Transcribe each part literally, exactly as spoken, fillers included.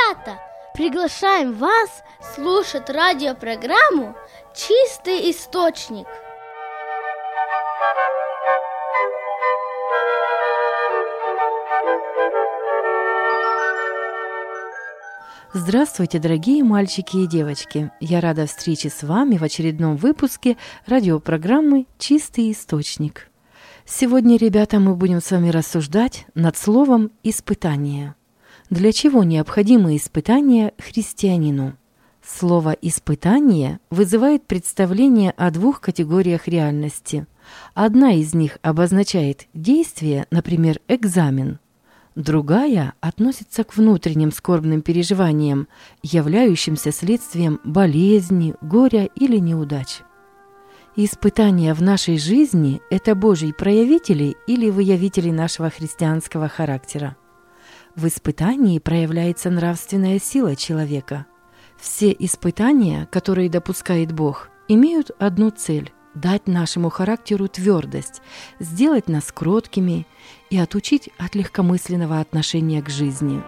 ребята! Приглашаем вас слушать радиопрограмму «Чистый источник». Здравствуйте, дорогие мальчики и девочки! Я рада встрече с вами в очередном выпуске радиопрограммы «Чистый источник». Сегодня, ребята, мы будем с вами рассуждать над словом «испытание». Для чего необходимы испытания христианину? Слово «испытание» вызывает представление о двух категориях реальности. Одна из них обозначает действие, например, экзамен. Другая относится к внутренним скорбным переживаниям, являющимся следствием болезни, горя или неудач. Испытания в нашей жизни – это Божьи проявители или выявители нашего христианского характера. В испытании проявляется нравственная сила человека. Все испытания, которые допускает Бог, имеют одну цель – дать нашему характеру твердость, сделать нас кроткими и отучить от легкомысленного отношения к жизни.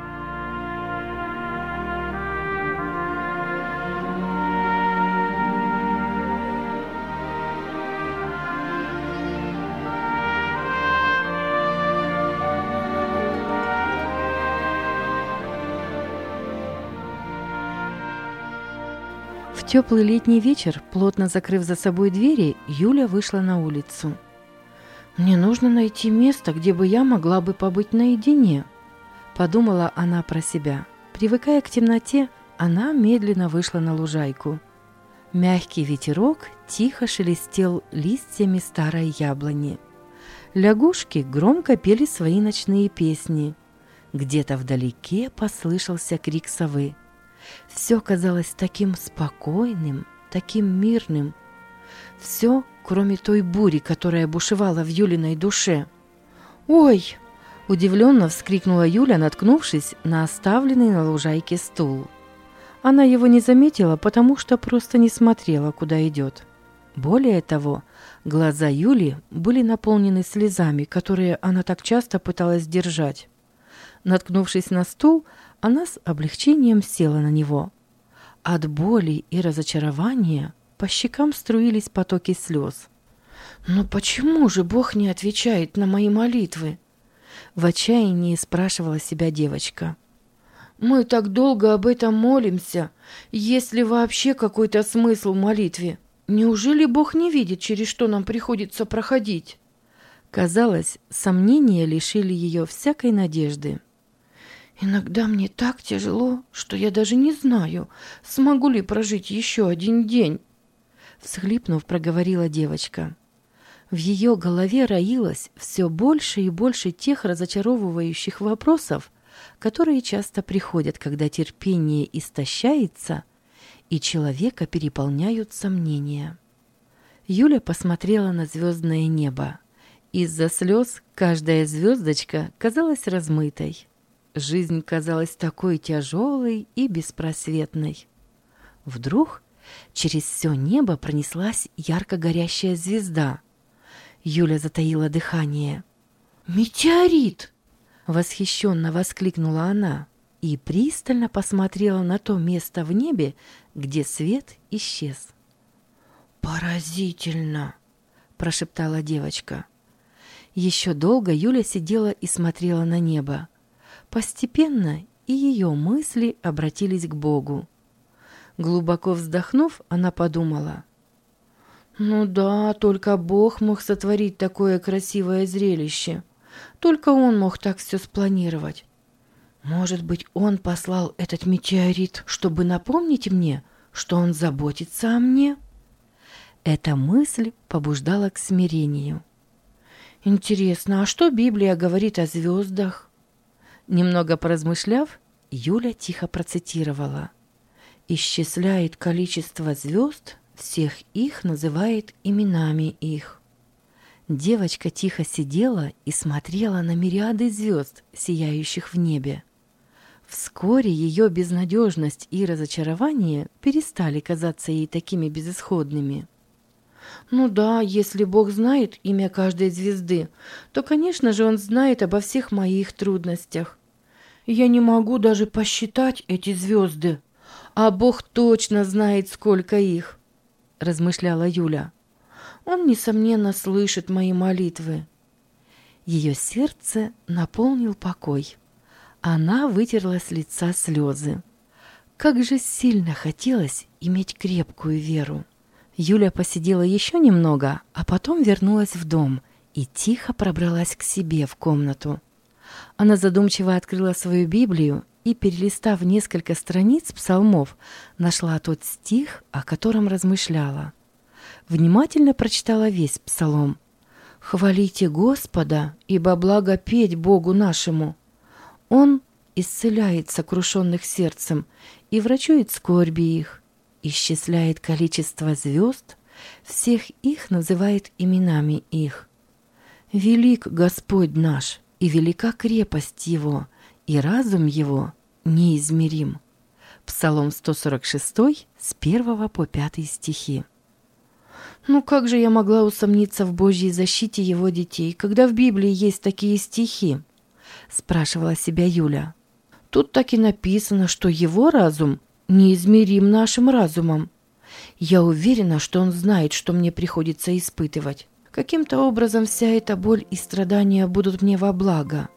В теплый летний вечер, плотно закрыв за собой двери, Юля вышла на улицу. «Мне нужно найти место, где бы я могла бы побыть наедине», – подумала она про себя. Привыкая к темноте, она медленно вышла на лужайку. Мягкий ветерок тихо шелестел листьями старой яблони. Лягушки громко пели свои ночные песни. Где-то вдалеке послышался крик совы. Все казалось таким спокойным, таким мирным. Все, кроме той бури, которая бушевала в Юлиной душе. «Ой!» – удивленно вскрикнула Юля, наткнувшись на оставленный на лужайке стул. Она его не заметила, потому что просто не смотрела, куда идет. Более того, глаза Юли были наполнены слезами, которые она так часто пыталась сдержать. Наткнувшись на стул, она с облегчением села на него. От боли и разочарования по щекам струились потоки слез. «Но почему же Бог не отвечает на мои молитвы?» В отчаянии спрашивала себя девочка. «Мы так долго об этом молимся. Есть ли вообще какой-то смысл в молитве? Неужели Бог не видит, через что нам приходится проходить?» Казалось, сомнения лишили ее всякой надежды. «Иногда мне так тяжело, что я даже не знаю, смогу ли прожить еще один день», — всхлипнув, проговорила девочка. В ее голове роилось все больше и больше тех разочаровывающих вопросов, которые часто приходят, когда терпение истощается и человека переполняют сомнения. Юля посмотрела на звездное небо. Из-за слез каждая звездочка казалась размытой. Жизнь казалась такой тяжелой и беспросветной. Вдруг через все небо пронеслась ярко горящая звезда. Юля затаила дыхание. «Метеорит!» — восхищенно воскликнула она и пристально посмотрела на то место в небе, где свет исчез. «Поразительно!» — прошептала девочка. Еще долго Юля сидела и смотрела на небо. Постепенно и ее мысли обратились к Богу. Глубоко вздохнув, она подумала: «Ну да, только Бог мог сотворить такое красивое зрелище. Только Он мог так все спланировать. Может быть, Он послал этот метеорит, чтобы напомнить мне, что Он заботится о мне?» Эта мысль побуждала к смирению. «Интересно, а что Библия говорит о звездах?» Немного поразмышляв, Юля тихо процитировала: «Исчисляет количество звезд, всех их называет именами их». Девочка тихо сидела и смотрела на мириады звезд, сияющих в небе. Вскоре ее безнадежность и разочарование перестали казаться ей такими безысходными. «Ну да, если Бог знает имя каждой звезды, то, конечно же, Он знает обо всех моих трудностях. Я не могу даже посчитать эти звезды, а Бог точно знает, сколько их, размышляла Юля. Он, несомненно, слышит мои молитвы. Ее сердце наполнил покой. Она вытерла с лица слезы. Как же сильно хотелось иметь крепкую веру. Юля посидела еще немного, а потом вернулась в дом и тихо пробралась к себе в комнату. Она задумчиво открыла свою Библию и, перелистав несколько страниц псалмов, нашла тот стих, о котором размышляла. Внимательно прочитала весь псалом. «Хвалите Господа, ибо благо петь Богу нашему. Он исцеляет сокрушенных сердцем и врачует скорби их, исчисляет количество звезд, всех их называет именами их. Велик Господь наш, и велика крепость Его, и разум Его неизмерим». Псалом сто сорок шесть, с первого по пятый стихи. Ну как же я могла усомниться в Божьей защите Его детей, когда в Библии есть такие стихи? Спрашивала себя Юля. Тут так и написано, что Его разум неизмерим нашим разумом. Я уверена, что Он знает, что мне приходится испытывать. Каким-то образом вся эта боль и страдания будут мне во благо.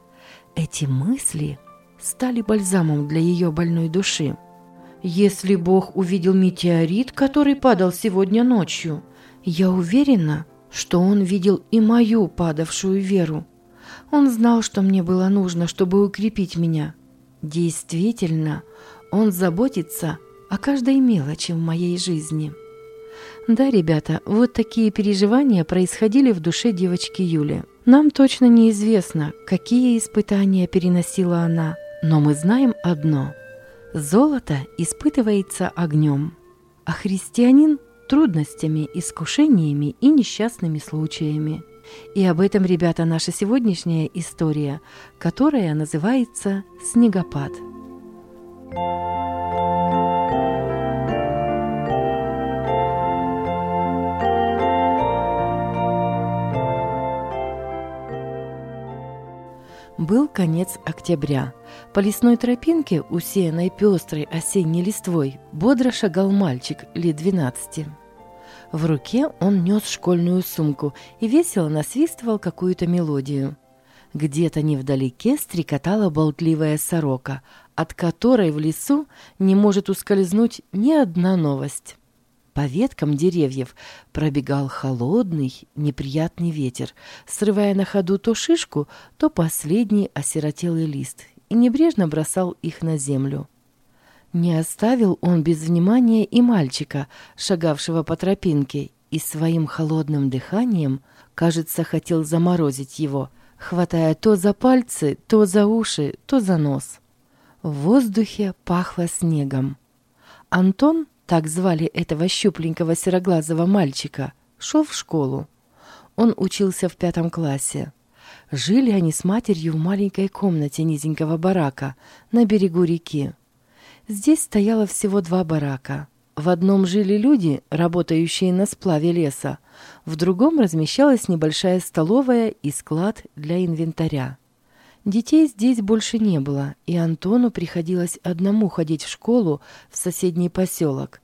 Эти мысли стали бальзамом для ее больной души. Если Бог увидел метеорит, который падал сегодня ночью, я уверена, что Он видел и мою падавшую веру. Он знал, что мне было нужно, чтобы укрепить меня. Действительно, Он заботится о каждой мелочи в моей жизни. Да, ребята, вот такие переживания происходили в душе девочки Юли. Нам точно неизвестно, какие испытания переносила она, но мы знаем одно – золото испытывается огнем, а христианин – трудностями, искушениями и несчастными случаями. И об этом, ребята, наша сегодняшняя история, которая называется «Снегопад». Был конец октября. По лесной тропинке, усеянной пестрой осенней листвой, бодро шагал мальчик лет двенадцати. В руке он нес школьную сумку и весело насвистывал какую-то мелодию. Где-то невдалеке стрекотала болтливая сорока, от которой в лесу не может ускользнуть ни одна новость. По веткам деревьев пробегал холодный, неприятный ветер, срывая на ходу то шишку, то последний осиротелый лист, и небрежно бросал их на землю. Не оставил он без внимания и мальчика, шагавшего по тропинке, и своим холодным дыханием, кажется, хотел заморозить его, хватая то за пальцы, то за уши, то за нос. В воздухе пахло снегом. Антон, так звали этого щупленького сероглазого мальчика, шел в школу. Он учился в пятом классе. Жили они с матерью в маленькой комнате низенького барака на берегу реки. Здесь стояло всего два барака. В одном жили люди, работающие на сплаве леса, в другом размещалась небольшая столовая и склад для инвентаря. Детей здесь больше не было, и Антону приходилось одному ходить в школу в соседний поселок.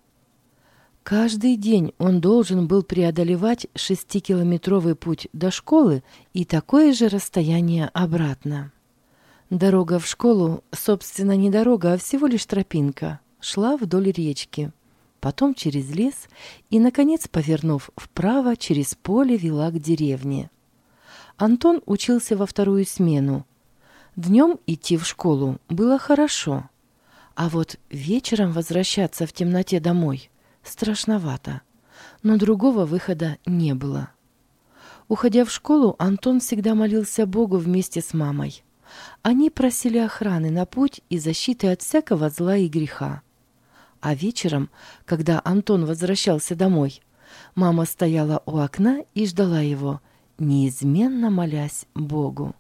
Каждый день он должен был преодолевать шестикилометровый путь до школы и такое же расстояние обратно. Дорога в школу, собственно, не дорога, а всего лишь тропинка, шла вдоль речки, потом через лес и, наконец, повернув вправо, через поле вела к деревне. Антон учился во вторую смену. Днем идти в школу было хорошо, а вот вечером возвращаться в темноте домой страшновато, но другого выхода не было. Уходя в школу, Антон всегда молился Богу вместе с мамой. Они просили охраны на путь и защиты от всякого зла и греха. А вечером, когда Антон возвращался домой, мама стояла у окна и ждала его, неизменно молясь Богу.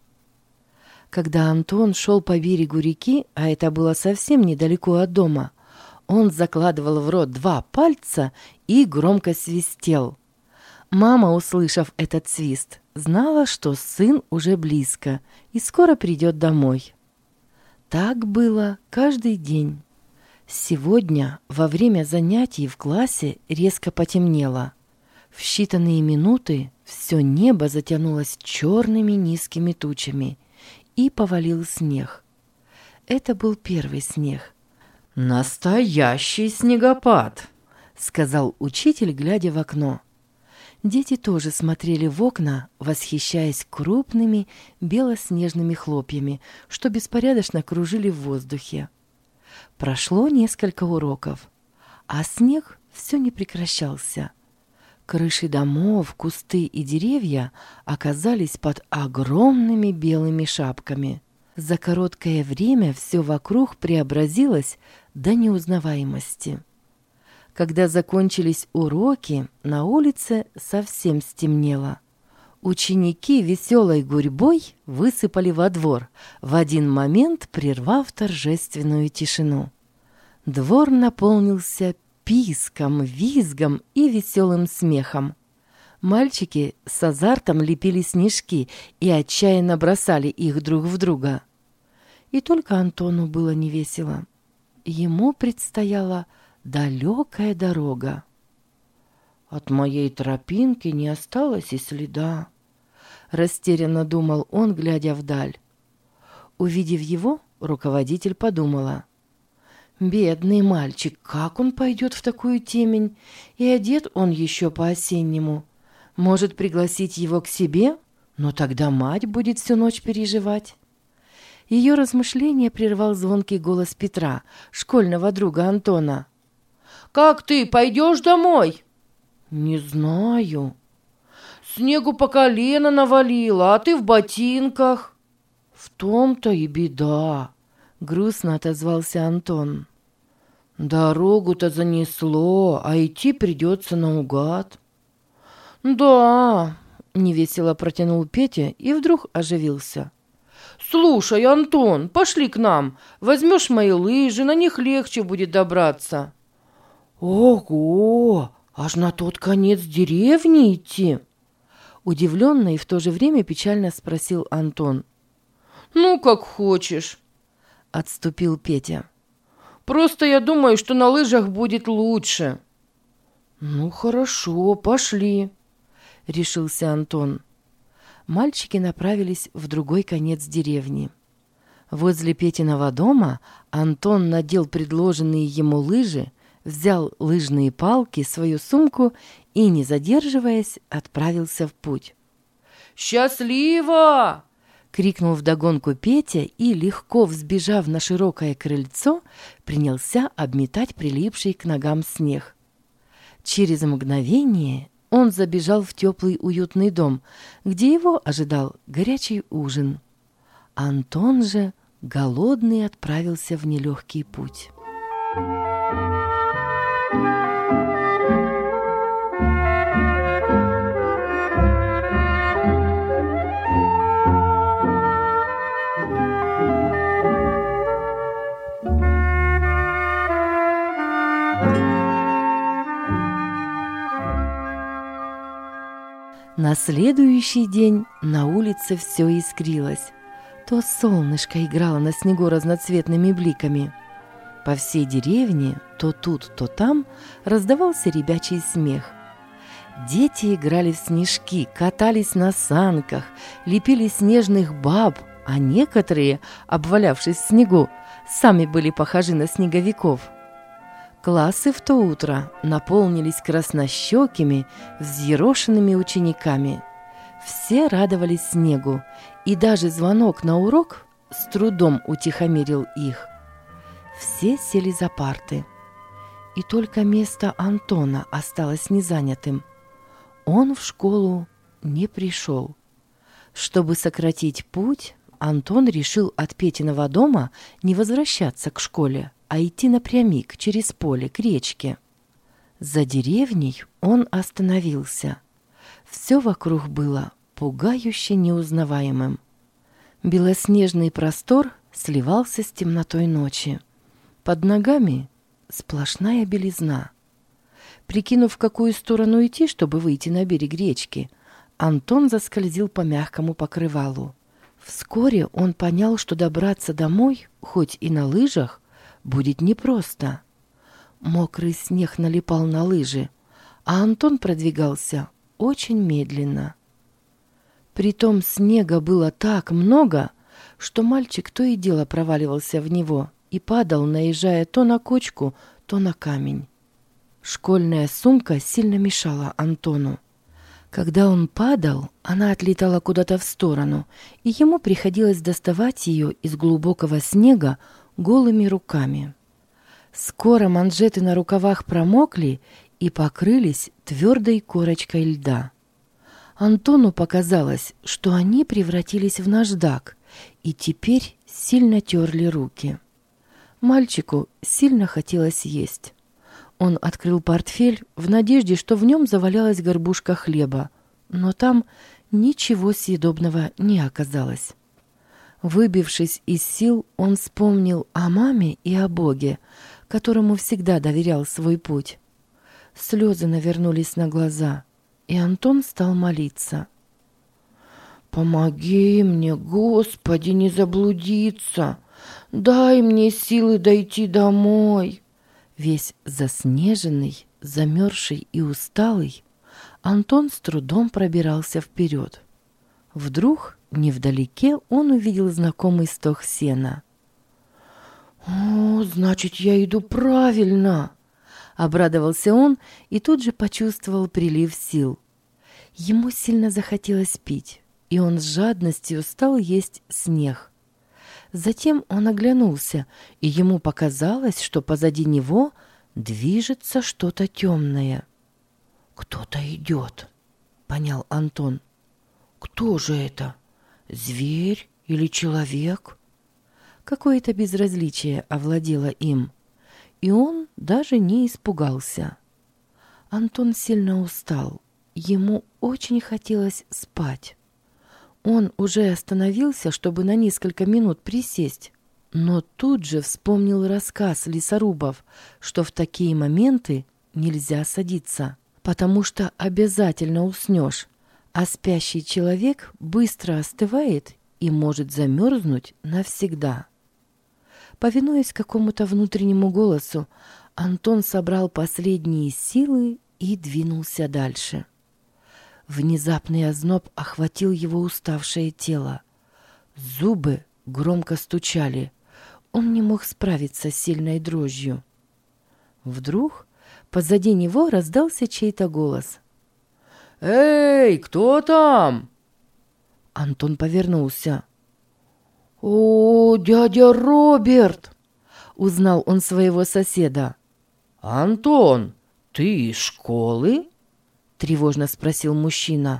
Когда Антон шел по берегу реки, а это было совсем недалеко от дома, он закладывал в рот два пальца и громко свистел. Мама, услышав этот свист, знала, что сын уже близко и скоро придет домой. Так было каждый день. Сегодня во время занятий в классе резко потемнело. В считанные минуты все небо затянулось черными низкими тучами, и повалил снег. Это был первый снег. «Настоящий снегопад!» — сказал учитель, глядя в окно. Дети тоже смотрели в окна, восхищаясь крупными белоснежными хлопьями, что беспорядочно кружили в воздухе. Прошло несколько уроков, а снег все не прекращался. Крыши домов, кусты и деревья оказались под огромными белыми шапками. За короткое время все вокруг преобразилось до неузнаваемости. Когда закончились уроки, на улице совсем стемнело. Ученики веселой гурьбой высыпали во двор, в один момент прервав торжественную тишину. Двор наполнился писком, визгом и веселым смехом. Мальчики с азартом лепили снежки и отчаянно бросали их друг в друга. И только Антону было невесело. Ему предстояла далекая дорога. «От моей тропинки не осталось и следа», — растерянно думал он, глядя вдаль. Увидев его, руководитель подумала: «Бедный мальчик, как он пойдет в такую темень? И одет он еще по-осеннему. Может, пригласить его к себе? Но тогда мать будет всю ночь переживать». Ее размышления прервал звонкий голос Петра, школьного друга Антона. «Как ты, пойдешь домой?» «Не знаю». «Снегу по колено навалило, а ты в ботинках». «В том-то и беда», — грустно отозвался Антон. «Дорогу-то занесло, а идти придется наугад». «Да», — невесело протянул Петя и вдруг оживился. «Слушай, Антон, пошли к нам. Возьмешь мои лыжи, на них легче будет добраться». «Ого! Аж на тот конец деревни идти?» Удивленно и в то же время печально спросил Антон. «Ну, как хочешь», — отступил Петя. «Просто я думаю, что на лыжах будет лучше». «Ну, хорошо, пошли», — решился Антон. Мальчики направились в другой конец деревни. Возле Петиного дома Антон надел предложенные ему лыжи, взял лыжные палки, свою сумку и, не задерживаясь, отправился в путь. «Счастливо!» — крикнул вдогонку Петя и, легко взбежав на широкое крыльцо, принялся обметать прилипший к ногам снег. Через мгновение он забежал в теплый уютный дом, где его ожидал горячий ужин. Антон же, голодный, отправился в нелегкий путь. На следующий день на улице все искрилось. То солнышко играло на снегу разноцветными бликами. По всей деревне, то тут, то там, раздавался ребячий смех. Дети играли в снежки, катались на санках, лепили снежных баб, а некоторые, обвалявшись в снегу, сами были похожи на снеговиков. Классы в то утро наполнились краснощекими, взъерошенными учениками. Все радовались снегу, и даже звонок на урок с трудом утихомирил их. Все сели за парты. И только место Антона осталось незанятым. Он в школу не пришел. Чтобы сократить путь, Антон решил от Петиного дома не возвращаться к школе, а идти напрямик через поле к речке. За деревней он остановился. Все вокруг было пугающе неузнаваемым. Белоснежный простор сливался с темнотой ночи. Под ногами сплошная белизна. Прикинув, в какую сторону идти, чтобы выйти на берег речки, Антон заскользил по мягкому покрывалу. Вскоре он понял, что добраться домой, хоть и на лыжах, будет непросто. Мокрый снег налипал на лыжи, а Антон продвигался очень медленно. Притом снега было так много, что мальчик то и дело проваливался в него и падал, наезжая то на кочку, то на камень. Школьная сумка сильно мешала Антону. Когда он падал, она отлетала куда-то в сторону, и ему приходилось доставать ее из глубокого снега голыми руками. Скоро манжеты на рукавах промокли и покрылись твердой корочкой льда. Антону показалось, что они превратились в наждак и теперь сильно терли руки. Мальчику сильно хотелось есть. Он открыл портфель в надежде, что в нем завалялась горбушка хлеба, но там ничего съедобного не оказалось. Выбившись из сил, он вспомнил о маме и о Боге, которому всегда доверял свой путь. Слезы навернулись на глаза, и Антон стал молиться. «Помоги мне, Господи, не заблудиться! Дай мне силы дойти домой!» Весь заснеженный, замерзший и усталый, Антон с трудом пробирался вперед. Вдруг, невдалеке, он увидел знакомый стог сена. «О, значит, я иду правильно!» Обрадовался он и тут же почувствовал прилив сил. Ему сильно захотелось пить, и он с жадностью стал есть снег. Затем он оглянулся, и ему показалось, что позади него движется что-то темное. «Кто-то идет», — понял Антон. «Кто же это? Зверь или человек?» Какое-то безразличие овладело им, и он даже не испугался. Антон сильно устал, ему очень хотелось спать. Он уже остановился, чтобы на несколько минут присесть, но тут же вспомнил рассказ лесорубов, что в такие моменты нельзя садиться, потому что обязательно уснешь, а спящий человек быстро остывает и может замерзнуть навсегда. Повинуясь какому-то внутреннему голосу, Антон собрал последние силы и двинулся дальше. Внезапный озноб охватил его уставшее тело. Зубы громко стучали. Он не мог справиться с сильной дрожью. Вдруг позади него раздался чей-то голос. «Эй, кто там?» Антон повернулся. «О, дядя Роберт!» — узнал он своего соседа. «Антон, ты из школы?» — тревожно спросил мужчина.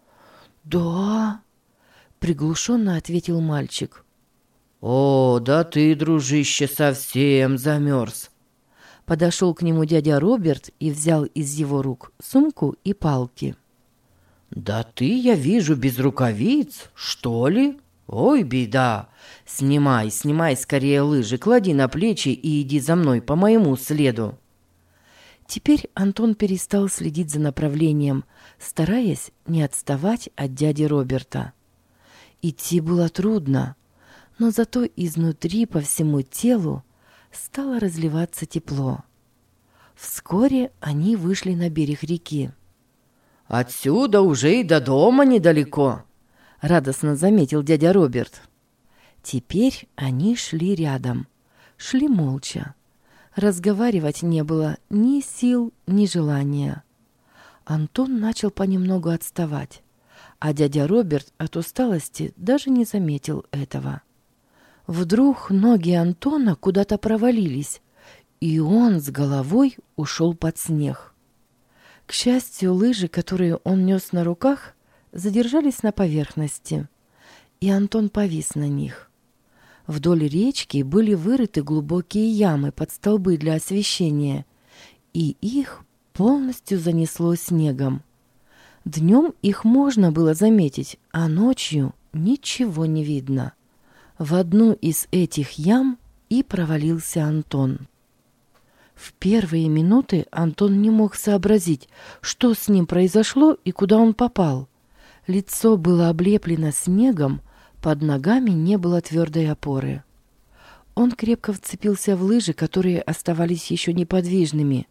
«Да», — приглушенно ответил мальчик. «О, да ты, дружище, совсем замерз!» Подошел к нему дядя Роберт и взял из его рук сумку и палки. «Да ты, я вижу, без рукавиц, что ли? Ой, беда! Снимай, снимай скорее лыжи, клади на плечи и иди за мной по моему следу!» Теперь Антон перестал следить за направлением, стараясь не отставать от дяди Роберта. Идти было трудно, но зато изнутри по всему телу стало разливаться тепло. Вскоре они вышли на берег реки. «Отсюда уже и до дома недалеко», — радостно заметил дядя Роберт. Теперь они шли рядом, шли молча. Разговаривать не было ни сил, ни желания. Антон начал понемногу отставать, а дядя Роберт от усталости даже не заметил этого. Вдруг ноги Антона куда-то провалились, и он с головой ушел под снег. К счастью, лыжи, которые он нес на руках, задержались на поверхности, и Антон повис на них. Вдоль речки были вырыты глубокие ямы под столбы для освещения, и их полностью занесло снегом. Днем их можно было заметить, а ночью ничего не видно. В одну из этих ям и провалился Антон. В первые минуты Антон не мог сообразить, что с ним произошло и куда он попал. Лицо было облеплено снегом, Под ногами не было твердой опоры. Он крепко вцепился в лыжи, которые оставались еще неподвижными.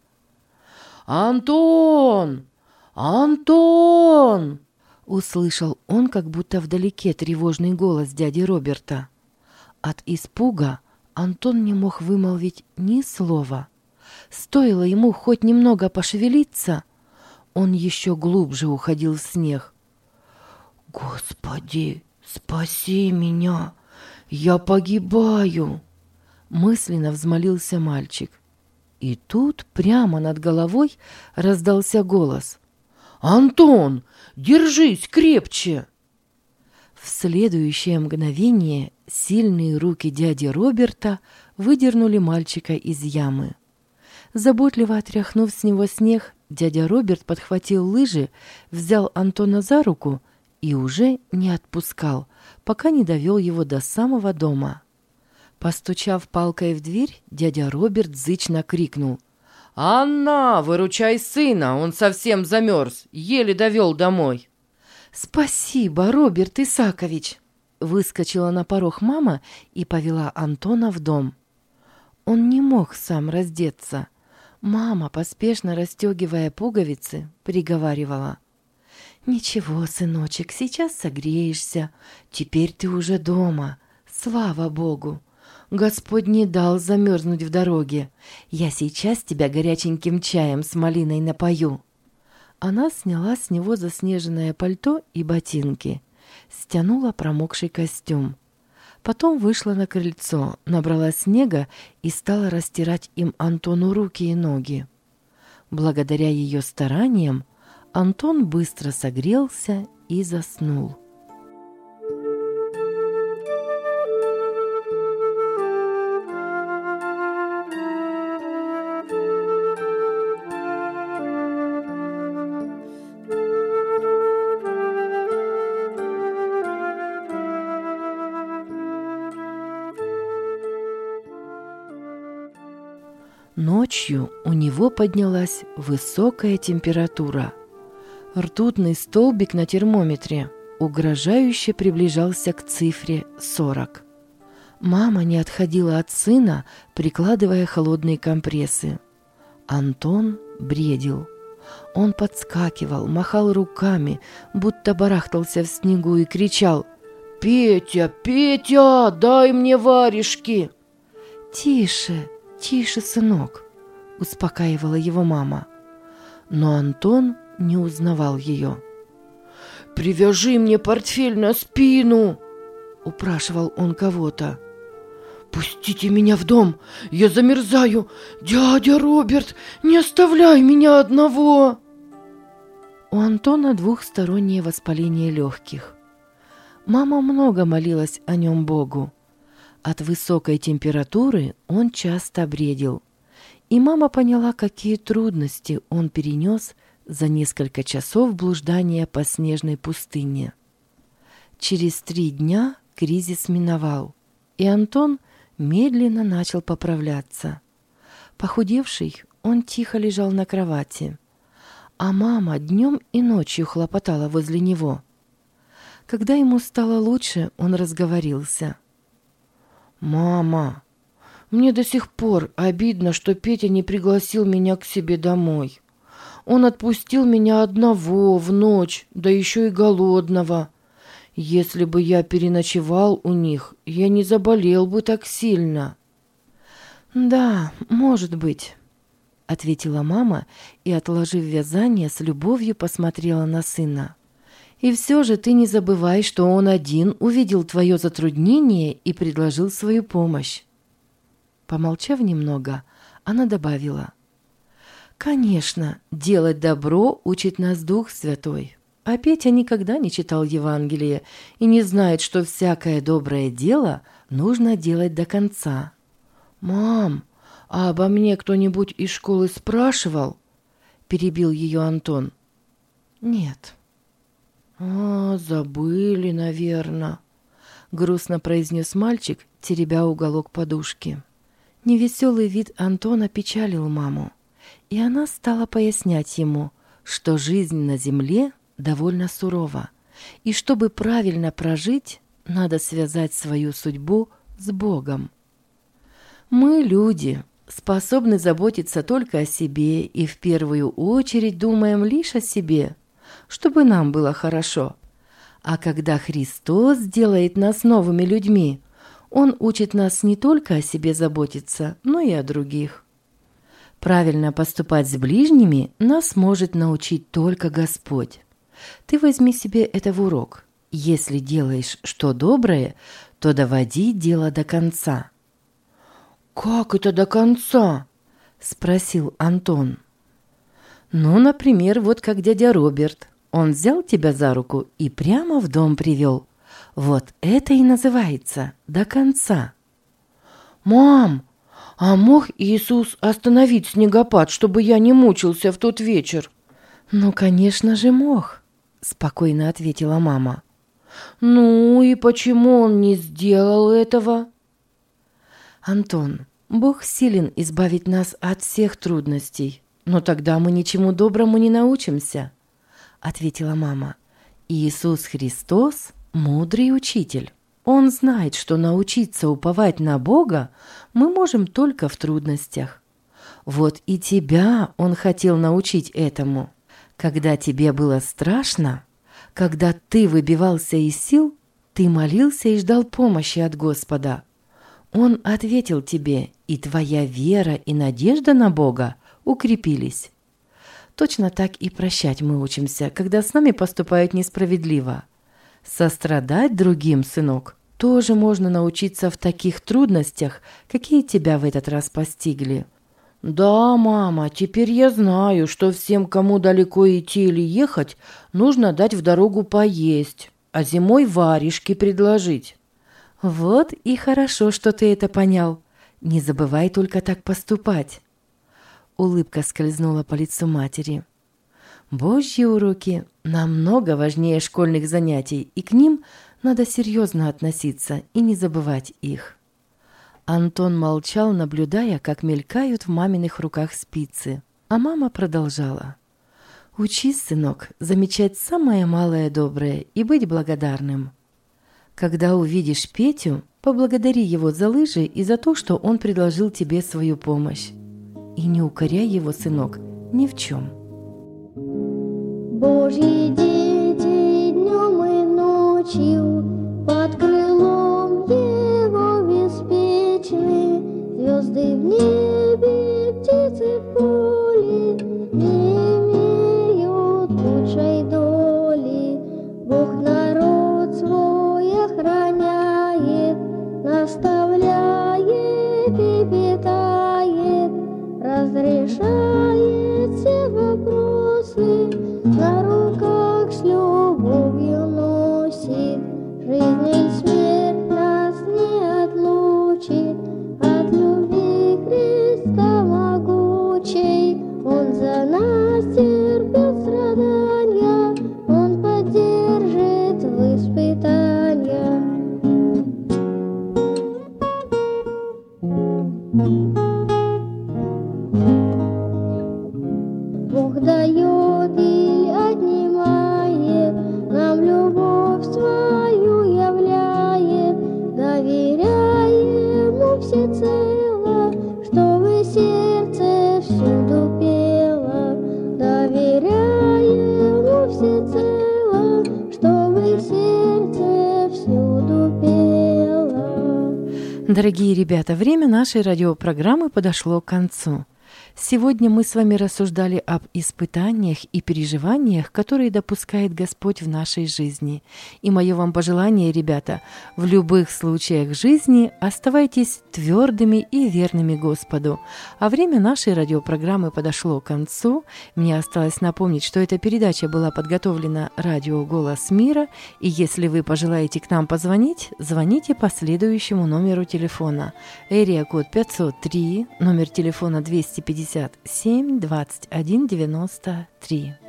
«Антон! Антон!» Услышал он, как будто вдалеке, тревожный голос дяди Роберта. От испуга Антон не мог вымолвить ни слова. Стоило ему хоть немного пошевелиться, он еще глубже уходил в снег. «Господи, спаси меня! Я погибаю!» Мысленно взмолился мальчик. И тут прямо над головой раздался голос. «Антон, держись крепче!» В следующее мгновение сильные руки дяди Роберта выдернули мальчика из ямы. Заботливо отряхнув с него снег, дядя Роберт подхватил лыжи, взял Антона за руку и уже не отпускал, пока не довел его до самого дома. Постучав палкой в дверь, дядя Роберт зычно крикнул: «Анна, выручай сына, он совсем замерз, еле довел домой». «Спасибо, Роберт Исакович!» Выскочила на порог мама и повела Антона в дом. Он не мог сам раздеться. Мама, поспешно расстегивая пуговицы, приговаривала: «Ничего, сыночек, сейчас согреешься. Теперь ты уже дома. Слава Богу! Господь не дал замерзнуть в дороге. Я сейчас тебя горяченьким чаем с малиной напою». Она сняла с него заснеженное пальто и ботинки, стянула промокший костюм. Потом вышла на крыльцо, набрала снега и стала растирать им Антону руки и ноги. Благодаря ее стараниям Антон быстро согрелся и заснул. Ночью у него поднялась высокая температура. Ртутный столбик на термометре угрожающе приближался к цифре сорок. Мама не отходила от сына, прикладывая холодные компрессы. Антон бредил. Он подскакивал, махал руками, будто барахтался в снегу и кричал: «Петя, Петя, дай мне варежки!» «Тише, тише, сынок!» — успокаивала его мама. Но Антон не узнавал ее. «Привяжи мне портфель на спину!» — упрашивал он кого-то. «Пустите меня в дом! Я замерзаю! Дядя Роберт, не оставляй меня одного!» У Антона двухстороннее воспаление легких. Мама много молилась о нем Богу. От высокой температуры он часто бредил. И мама поняла, какие трудности он перенес за несколько часов блуждания по снежной пустыне. Через три дня кризис миновал, и Антон медленно начал поправляться. Похудевший, он тихо лежал на кровати, а мама днем и ночью хлопотала возле него. Когда ему стало лучше, он разговорился. «Мама, мне до сих пор обидно, что Петя не пригласил меня к себе домой. Он отпустил меня одного в ночь, да еще и голодного. Если бы я переночевал у них, я не заболел бы так сильно». «Да, может быть», — ответила мама и, отложив вязание, с любовью посмотрела на сына. «И все же ты не забывай, что он один увидел твое затруднение и предложил свою помощь». Помолчав немного, она добавила: «Конечно, делать добро учит нас Дух Святой, а Петя никогда не читал Евангелие и не знает, что всякое доброе дело нужно делать до конца». «Мам, а обо мне кто-нибудь из школы спрашивал?» – перебил ее Антон. «Нет». «А, забыли, наверное», — грустно произнес мальчик, теребя уголок подушки. Невеселый вид Антона печалил маму, и она стала пояснять ему, что жизнь на земле довольно сурова, и чтобы правильно прожить, надо связать свою судьбу с Богом. Мы, люди, способны заботиться только о себе и в первую очередь думаем лишь о себе, чтобы нам было хорошо. А когда Христос делает нас новыми людьми, Он учит нас не только о себе заботиться, но и о других. Правильно поступать с ближними нас может научить только Господь. Ты возьми себе это в урок. Если делаешь что доброе, то доводи дело до конца. «Как это до конца?» – спросил Антон. «Ну, например, вот как дядя Роберт. Он взял тебя за руку и прямо в дом привел. Вот это и называется до конца». «Мам, а мог Иисус остановить снегопад, чтобы я не мучился в тот вечер?» «Ну, конечно же, мог», – спокойно ответила мама. «Ну и почему Он не сделал этого?» «Антон, Бог силен избавить нас от всех трудностей, но тогда мы ничему доброму не научимся», – ответила мама. «Иисус Христос – мудрый учитель. Он знает, что научиться уповать на Бога мы можем только в трудностях. Вот и тебя Он хотел научить этому. Когда тебе было страшно, когда ты выбивался из сил, ты молился и ждал помощи от Господа. Он ответил тебе, и твоя вера и надежда на Бога укрепились. Точно так и прощать мы учимся, когда с нами поступают несправедливо. Сострадать другим, сынок, тоже можно научиться в таких трудностях, какие тебя в этот раз постигли. «Да, мама, теперь я знаю, что всем, кому далеко идти или ехать, нужно дать в дорогу поесть, а зимой варежки предложить». «Вот и хорошо, что ты это понял. Не забывай только так поступать». Улыбка скользнула по лицу матери. Божьи уроки намного важнее школьных занятий, и к ним надо серьезно относиться и не забывать их. Антон молчал, наблюдая, как мелькают в маминых руках спицы, а мама продолжала. «Учись, сынок, замечать самое малое доброе и быть благодарным. Когда увидишь Петю, поблагодари его за лыжи и за то, что он предложил тебе свою помощь. И не укоряй его, сынок, ни в чем». Божьи дети днем и ночью под крылом Его беспечны, звезды в небе, птицы в поле не имеют лучшей доли. Бог народ свой охраняет, наставляет и питает, разрешает все вопросы, на руках с любовью носит. Жизнь и смерть нас не отлучит от любви Христа могучей. Он за нас терпит страдания, Он поддержит в испытаниях. Бог дает и отнимает, нам любовь свою являет, доверяя Ему всецело, чтобы сердце всюду пело. Доверяя Ему всецело, чтобы сердце всюду пело. Дорогие ребята, время нашей радиопрограммы подошло к концу. Сегодня мы с вами рассуждали об испытаниях и переживаниях, которые допускает Господь в нашей жизни. И мое вам пожелание, ребята, в любых случаях жизни оставайтесь твердыми и верными Господу. А время нашей радиопрограммы подошло к концу. Мне осталось напомнить, что эта передача была подготовлена радио «Голос мира». И если вы пожелаете к нам позвонить, звоните по следующему номеру телефона. Эрия-код пятьсот три, номер телефона двести пятьдесят семь двадцать один девяносто три.